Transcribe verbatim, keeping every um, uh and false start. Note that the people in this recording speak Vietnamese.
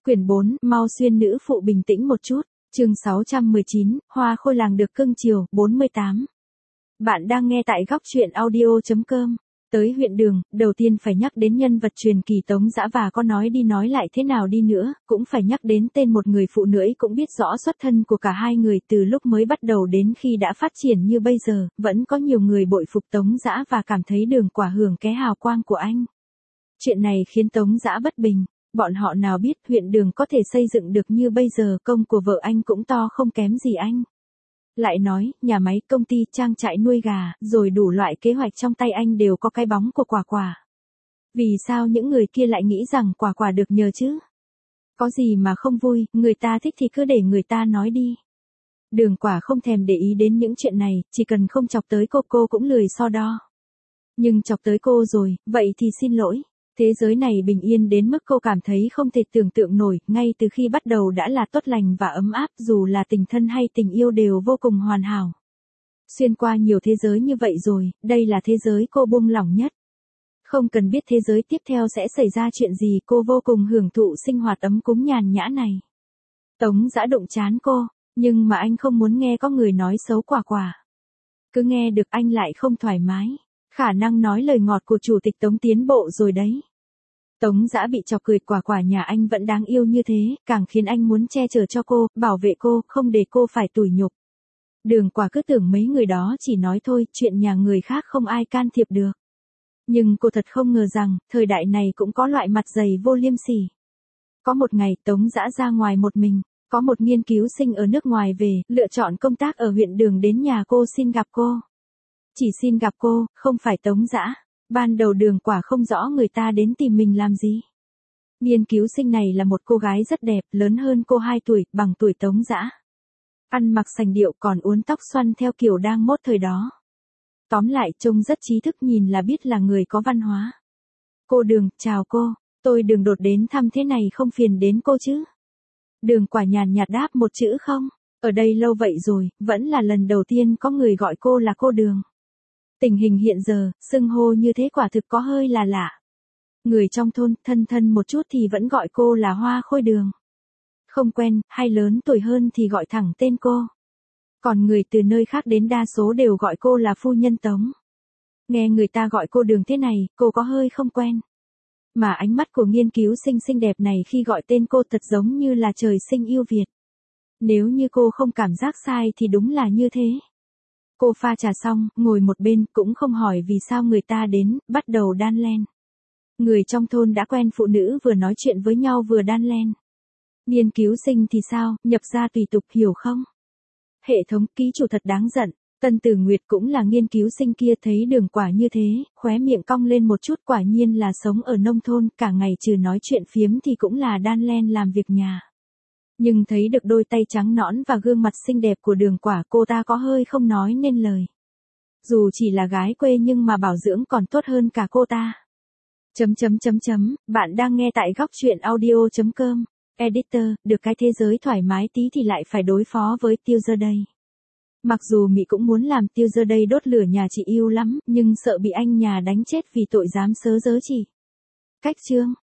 Quyển bốn, mau xuyên nữ phụ bình tĩnh một chút. Chương sáu trăm mười chín, Hoa Khôi làng được cưng chiều, bốn mươi tám. Bạn đang nghe tại góc truyện audio chấm com. Tới huyện Đường, đầu tiên phải nhắc đến nhân vật truyền kỳ Tống Dã, và có nói đi nói lại thế nào đi nữa, cũng phải nhắc đến tên một người phụ nữ cũng biết rõ xuất thân của cả hai người từ lúc mới bắt đầu đến khi đã phát triển như bây giờ, vẫn có nhiều người bội phục Tống Dã và cảm thấy Đường Quả hưởng ké hào quang của anh. Chuyện này khiến Tống Dã bất bình. Bọn họ nào biết huyện Đường có thể xây dựng được như bây giờ, công của vợ anh cũng to không kém gì anh. Lại nói, nhà máy, công ty, trang trại nuôi gà, rồi đủ loại kế hoạch trong tay anh đều có cái bóng của Quả Quả. Vì sao những người kia lại nghĩ rằng Quả Quả được nhờ chứ? Có gì mà không vui, người ta thích thì cứ để người ta nói đi. Đường Quả không thèm để ý đến những chuyện này, chỉ cần không chọc tới cô cô cũng lười so đo. Nhưng chọc tới cô rồi, vậy thì xin lỗi. Thế giới này bình yên đến mức cô cảm thấy không thể tưởng tượng nổi, ngay từ khi bắt đầu đã là tốt lành và ấm áp, dù là tình thân hay tình yêu đều vô cùng hoàn hảo. Xuyên qua nhiều thế giới như vậy rồi, đây là thế giới cô buông lỏng nhất. Không cần biết thế giới tiếp theo sẽ xảy ra chuyện gì, cô vô cùng hưởng thụ sinh hoạt ấm cúng nhàn nhã này. Tống Dã đụng chán cô, nhưng mà anh không muốn nghe có người nói xấu Quả Quả. Cứ nghe được anh lại không thoải mái. Khả năng nói lời ngọt của chủ tịch Tống tiến bộ rồi đấy. Tống Dã bị chọc cười, Quả Quả nhà anh vẫn đáng yêu như thế, càng khiến anh muốn che chở cho cô, bảo vệ cô, không để cô phải tủi nhục. Đường Quả cứ tưởng mấy người đó chỉ nói thôi, chuyện nhà người khác không ai can thiệp được. Nhưng cô thật không ngờ rằng, thời đại này cũng có loại mặt dày vô liêm sỉ. Có một ngày Tống Dã ra ngoài một mình, có một nghiên cứu sinh ở nước ngoài về, lựa chọn công tác ở huyện Đường đến nhà cô xin gặp cô. Chỉ xin gặp cô, không phải Tống Dã. Ban đầu Đường Quả không rõ người ta đến tìm mình làm gì. Nghiên cứu sinh này là một cô gái rất đẹp, lớn hơn cô hai tuổi, bằng tuổi Tống Dã. Ăn mặc sành điệu, còn uốn tóc xoăn theo kiểu đang mốt thời đó. Tóm lại trông rất trí thức, nhìn là biết là người có văn hóa. Cô Đường, chào cô, tôi Đường đột đến thăm, thế này không phiền đến cô chứ? Đường Quả nhàn nhạt đáp một chữ không. Ở đây lâu vậy rồi, vẫn là lần đầu tiên có người gọi cô là cô Đường. Tình hình hiện giờ, xưng hô như thế quả thực có hơi là lạ. Người trong thôn, thân thân một chút thì vẫn gọi cô là Hoa Khôi Đường. Không quen, hay lớn tuổi hơn thì gọi thẳng tên cô. Còn người từ nơi khác đến đa số đều gọi cô là phu nhân Tống. Nghe người ta gọi cô Đường thế này, cô có hơi không quen. Mà ánh mắt của nghiên cứu sinh xinh đẹp này khi gọi tên cô thật giống như là trời sinh yêu Việt. Nếu như cô không cảm giác sai thì đúng là như thế. Cô pha trà xong, ngồi một bên, cũng không hỏi vì sao người ta đến, bắt đầu đan len. Người trong thôn đã quen phụ nữ vừa nói chuyện với nhau vừa đan len. Nghiên cứu sinh thì sao, nhập gia tùy tục, hiểu không? Hệ thống ký chủ thật đáng giận. Tân Tử Nguyệt cũng là nghiên cứu sinh kia thấy Đường Quả như thế, khóe miệng cong lên một chút, quả nhiên là sống ở nông thôn, cả ngày trừ nói chuyện phiếm thì cũng là đan len làm việc nhà. Nhưng thấy được đôi tay trắng nõn và gương mặt xinh đẹp của Đường Quả, cô ta có hơi không nói nên lời. Dù chỉ là gái quê nhưng mà bảo dưỡng còn tốt hơn cả cô ta. Chấm chấm chấm chấm, bạn đang nghe tại góc truyện audio chấm com. Editor, được cái thế giới thoải mái tí thì lại phải đối phó với Tiêu Giờ Đây. Mặc dù Mị cũng muốn làm Tiêu Giờ Đây đốt lửa nhà chị yêu lắm, nhưng sợ bị anh nhà đánh chết vì tội dám sớ dớ chị. Cách chương.